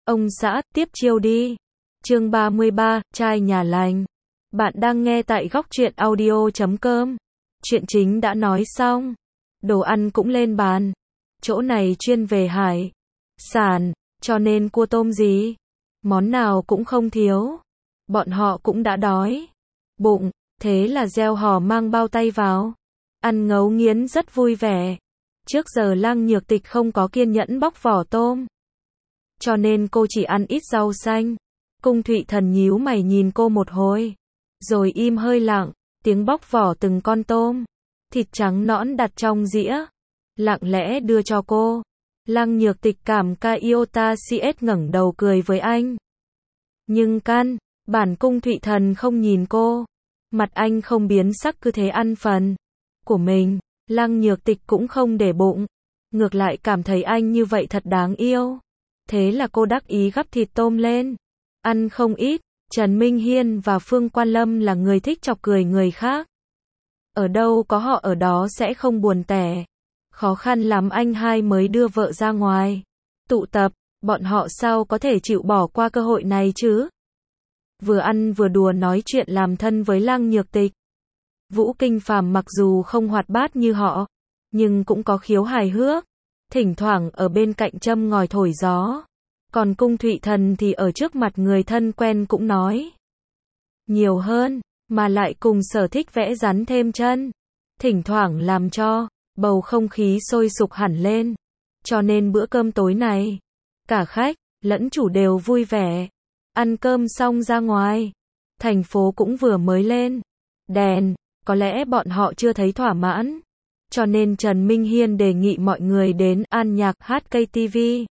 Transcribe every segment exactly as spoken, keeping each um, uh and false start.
Ông xã, tiếp chiêu đi. Chương ba mươi ba, trai nhà lành. Bạn đang nghe tại góc truyện audio chấm com. Chuyện chính đã nói xong. Đồ ăn cũng lên bàn. Chỗ này chuyên về hải sản, cho nên cua tôm gì, món nào cũng không thiếu. Bọn họ cũng đã đói bụng, thế là gieo hò mang bao tay vào. Ăn ngấu nghiến rất vui vẻ. Trước giờ Lăng Nhược Tịch không có kiên nhẫn bóc vỏ tôm, cho nên cô chỉ ăn ít rau xanh. Cung Thụy Thần nhíu mày nhìn cô một hồi, rồi im hơi lặng, tiếng bóc vỏ từng con tôm, thịt trắng nõn đặt trong dĩa, lặng lẽ đưa cho cô. Lăng Nhược Tịch cảm ca iota cs ngẩng đầu cười với anh. Nhưng căn bản Cung Thụy Thần không nhìn cô, mặt anh không biến sắc cứ thế ăn phần của mình. Lăng Nhược Tịch cũng không để bụng, ngược lại cảm thấy anh như vậy thật đáng yêu. Thế là cô đắc ý gắp thịt tôm lên, ăn không ít. Trần Minh Hiên và Phương Quan Lâm là người thích chọc cười người khác. Ở đâu có họ ở đó sẽ không buồn tẻ. Khó khăn lắm anh hai mới đưa vợ ra ngoài tụ tập, bọn họ sao có thể chịu bỏ qua cơ hội này chứ. Vừa ăn vừa đùa nói chuyện làm thân với Lăng Nhược Tịch. Vũ Kinh Phàm mặc dù không hoạt bát như họ, nhưng cũng có khiếu hài hước, thỉnh thoảng ở bên cạnh châm ngòi thổi gió. Còn Cung Thụy Thần thì ở trước mặt người thân quen cũng nói nhiều hơn, mà lại cùng sở thích vẽ rắn thêm chân, thỉnh thoảng làm cho bầu không khí sôi sục hẳn lên. Cho nên bữa cơm tối này, cả khách lẫn chủ đều vui vẻ. Ăn cơm xong ra ngoài, thành phố cũng vừa mới lên đèn, có lẽ bọn họ chưa thấy thỏa mãn, cho nên Trần Minh Hiên đề nghị mọi người đến An Nhạc hát ca tê vê.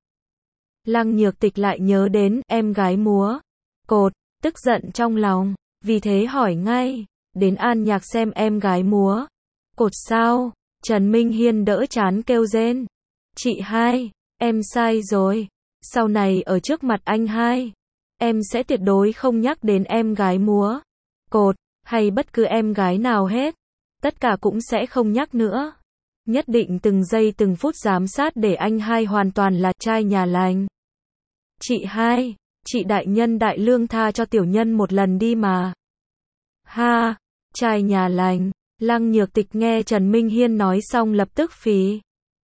Lăng Nhược Tịch lại nhớ đến em gái múa cột, tức giận trong lòng, vì thế hỏi ngay, đến An Nhạc xem em gái múa cột sao? Trần Minh Hiên đỡ chán kêu rên, chị hai, em sai rồi, sau này ở trước mặt anh hai, em sẽ tuyệt đối không nhắc đến em gái múa cột, hay bất cứ em gái nào hết, tất cả cũng sẽ không nhắc nữa. Nhất định từng giây từng phút giám sát để anh hai hoàn toàn là trai nhà lành. Chị hai, chị đại nhân đại lương tha cho tiểu nhân một lần đi mà. Ha, trai nhà lành. Lăng Nhược Tịch nghe Trần Minh Hiên nói xong lập tức phì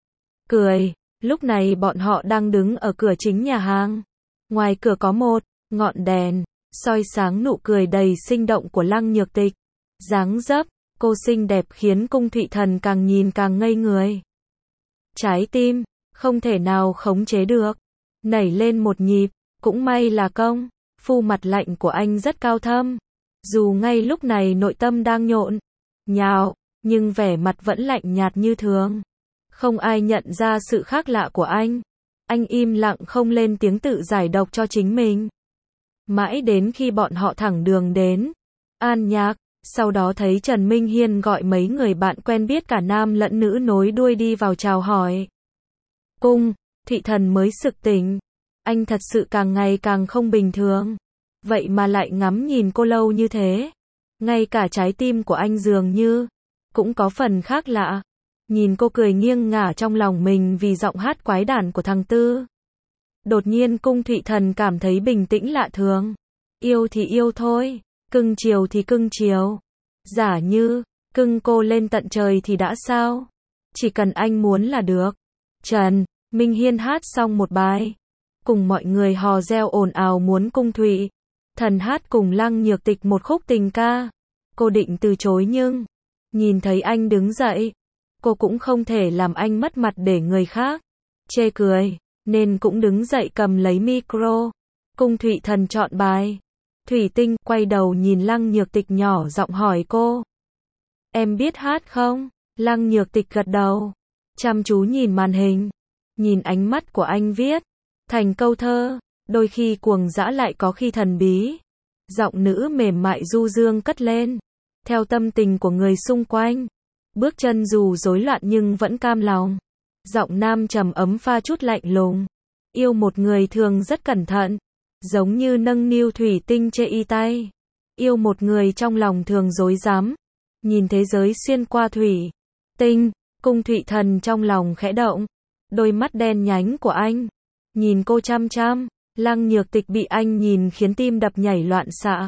cười. Lúc này bọn họ đang đứng ở cửa chính nhà hàng. Ngoài cửa có một ngọn đèn soi sáng nụ cười đầy sinh động của Lăng Nhược Tịch. Dáng dấp cô xinh đẹp khiến Cung Thụy Thần càng nhìn càng ngây người. Trái tim không thể nào khống chế được, nảy lên một nhịp. Cũng may là công phu mặt lạnh của anh rất cao thâm, dù ngay lúc này nội tâm đang nhộn nhạo, nhưng vẻ mặt vẫn lạnh nhạt như thường. Không ai nhận ra sự khác lạ của anh. Anh im lặng không lên tiếng tự giải độc cho chính mình. Mãi đến khi bọn họ thẳng đường đến An Nhạc, sau đó thấy Trần Minh Hiên gọi mấy người bạn quen biết cả nam lẫn nữ nối đuôi đi vào chào hỏi. Cung Thụy Thần mới sực tỉnh. Anh thật sự càng ngày càng không bình thường. Vậy mà lại ngắm nhìn cô lâu như thế. Ngay cả trái tim của anh dường như cũng có phần khác lạ. Nhìn cô cười nghiêng ngả trong lòng mình vì giọng hát quái đản của thằng Tư. Đột nhiên Cung Thụy Thần cảm thấy bình tĩnh lạ thường. Yêu thì yêu thôi, cưng chiều thì cưng chiều. Giả như cưng cô lên tận trời thì đã sao? Chỉ cần anh muốn là được. Trần Minh Hiên hát xong một bài, cùng mọi người hò reo ồn ào muốn Cung Thụy Thần hát cùng Lăng Nhược Tịch một khúc tình ca. Cô định từ chối nhưng nhìn thấy anh đứng dậy, cô cũng không thể làm anh mất mặt để người khác chê cười, nên cũng đứng dậy cầm lấy micro. Cung Thụy Thần chọn bài Thủy Tinh, quay đầu nhìn Lăng Nhược Tịch nhỏ giọng hỏi cô, em biết hát không? Lăng Nhược Tịch gật đầu, chăm chú nhìn màn hình, nhìn ánh mắt của anh viết thành câu thơ, đôi khi cuồng dã lại có khi thần bí. Giọng nữ mềm mại du dương cất lên, theo tâm tình của người xung quanh. Bước chân dù rối loạn nhưng vẫn cam lòng. Giọng nam trầm ấm pha chút lạnh lùng. Yêu một người thường rất cẩn thận, giống như nâng niu thủy tinh trên y tay. Yêu một người trong lòng thường rối rắm, nhìn thế giới xuyên qua thủy tinh. Cung Thụy Thần trong lòng khẽ động, đôi mắt đen nhánh của anh nhìn cô chăm chăm, Lăng Nhược Tịch bị anh nhìn khiến tim đập nhảy loạn xạ.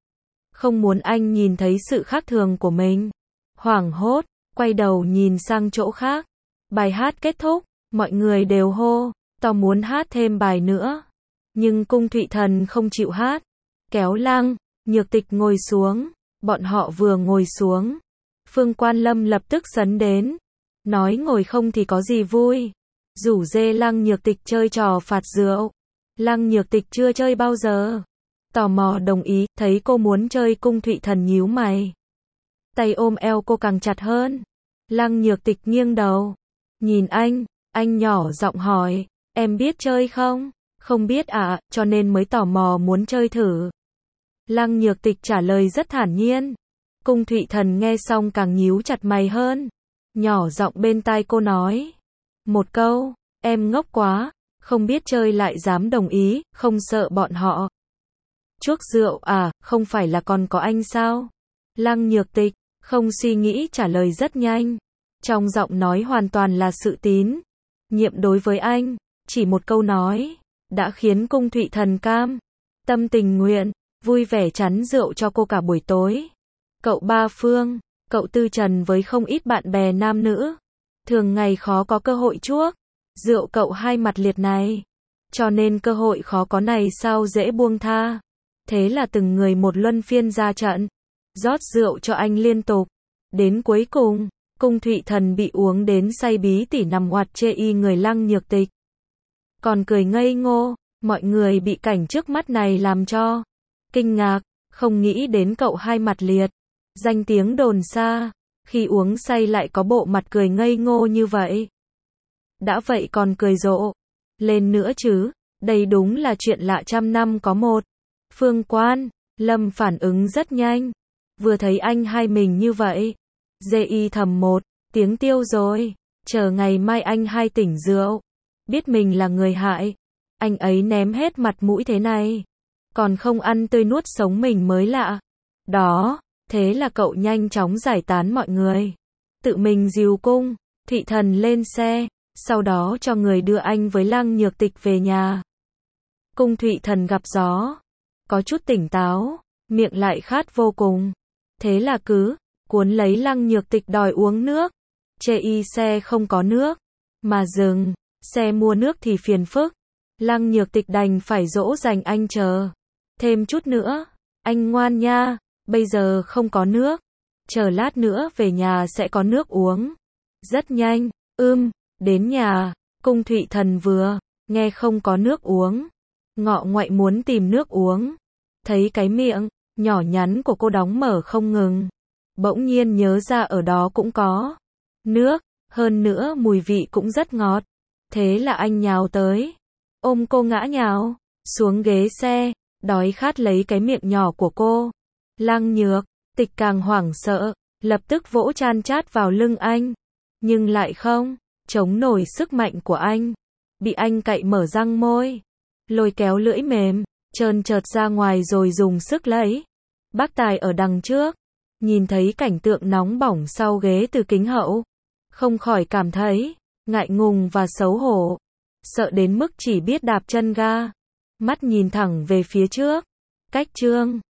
Không muốn anh nhìn thấy sự khác thường của mình. Hoảng hốt, quay đầu nhìn sang chỗ khác. Bài hát kết thúc, mọi người đều hô, to muốn hát thêm bài nữa. Nhưng Cung Thụy Thần không chịu hát. Kéo Lăng Nhược Tịch ngồi xuống. Bọn họ vừa ngồi xuống, Phương Quan Lâm lập tức sấn đến. Nói ngồi không thì có gì vui. Rủ dê Lăng Nhược Tịch chơi trò phạt rượu. Lăng Nhược Tịch chưa chơi bao giờ. Tò mò đồng ý, thấy cô muốn chơi Cung Thụy Thần nhíu mày. Tay ôm eo cô càng chặt hơn. Lăng Nhược Tịch nghiêng đầu. Nhìn anh, anh nhỏ giọng hỏi, em biết chơi không? Không biết ạ, à, cho nên mới tò mò muốn chơi thử. Lăng Nhược Tịch trả lời rất thản nhiên. Cung Thụy Thần nghe xong càng nhíu chặt mày hơn. Nhỏ giọng bên tai cô nói. Một câu, em ngốc quá, không biết chơi lại dám đồng ý, không sợ bọn họ. Chuốc rượu à, không phải là còn có anh sao? Lăng Nhược Tịch, không suy nghĩ trả lời rất nhanh. Trong giọng nói hoàn toàn là sự tín nhiệm đối với anh. Chỉ một câu nói, đã khiến Cung Thụy Thần cam tâm tình nguyện, vui vẻ chắn rượu cho cô cả buổi tối. Cậu Ba Phương, cậu Tư Trần với không ít bạn bè nam nữ. Thường ngày khó có cơ hội chuốc rượu cậu hai mặt liệt này. Cho nên cơ hội khó có này sao dễ buông tha. Thế là từng người một luân phiên ra trận. Rót rượu cho anh liên tục. Đến cuối cùng, Cung Thụy Thần bị uống đến say bí tỉ nằm oạt chê y người Lăng Nhược Tịch. Còn cười ngây ngô, mọi người bị cảnh trước mắt này làm cho kinh ngạc, không nghĩ đến cậu hai mặt liệt. Danh tiếng đồn xa, khi uống say lại có bộ mặt cười ngây ngô như vậy. Đã vậy còn cười rộ lên nữa chứ, đây đúng là chuyện lạ trăm năm có một. Phương Quan Lâm phản ứng rất nhanh, vừa thấy anh hai mình như vậy, dê y thầm một tiếng tiêu rồi, chờ ngày mai anh hai tỉnh rượu, biết mình là người hại, anh ấy ném hết mặt mũi thế này, còn không ăn tươi nuốt sống mình mới lạ. Đó, thế là cậu nhanh chóng giải tán mọi người, tự mình dìu Cung Thụy Thần lên xe, sau đó cho người đưa anh với Lăng Nhược Tịch về nhà. Cung Thụy Thần gặp gió, có chút tỉnh táo, miệng lại khát vô cùng. Thế là cứ cuốn lấy Lăng Nhược Tịch đòi uống nước. Chê y xe không có nước, mà dừng, xe mua nước thì phiền phức. Lăng Nhược Tịch đành phải dỗ dành anh chờ thêm chút nữa. Anh ngoan nha, bây giờ không có nước, chờ lát nữa về nhà sẽ có nước uống. Rất nhanh, ưm, đến nhà, Cung Thụy Thần vừa nghe không có nước uống, ngọ ngoại muốn tìm nước uống. Thấy cái miệng nhỏ nhắn của cô đóng mở không ngừng, bỗng nhiên nhớ ra ở đó cũng có nước, hơn nữa mùi vị cũng rất ngọt. Thế là anh nhào tới, ôm cô ngã nhào xuống ghế xe, đói khát lấy cái miệng nhỏ của cô. Lăng Nhược Tịch càng hoảng sợ, lập tức vỗ chan chát vào lưng anh, nhưng lại không chống nổi sức mạnh của anh, bị anh cạy mở răng môi, lôi kéo lưỡi mềm trơn trượt ra ngoài rồi dùng sức lấy. Bác Tài ở đằng trước, nhìn thấy cảnh tượng nóng bỏng sau ghế từ kính hậu, không khỏi cảm thấy ngại ngùng và xấu hổ, sợ đến mức chỉ biết đạp chân ga, mắt nhìn thẳng về phía trước. Cách Trương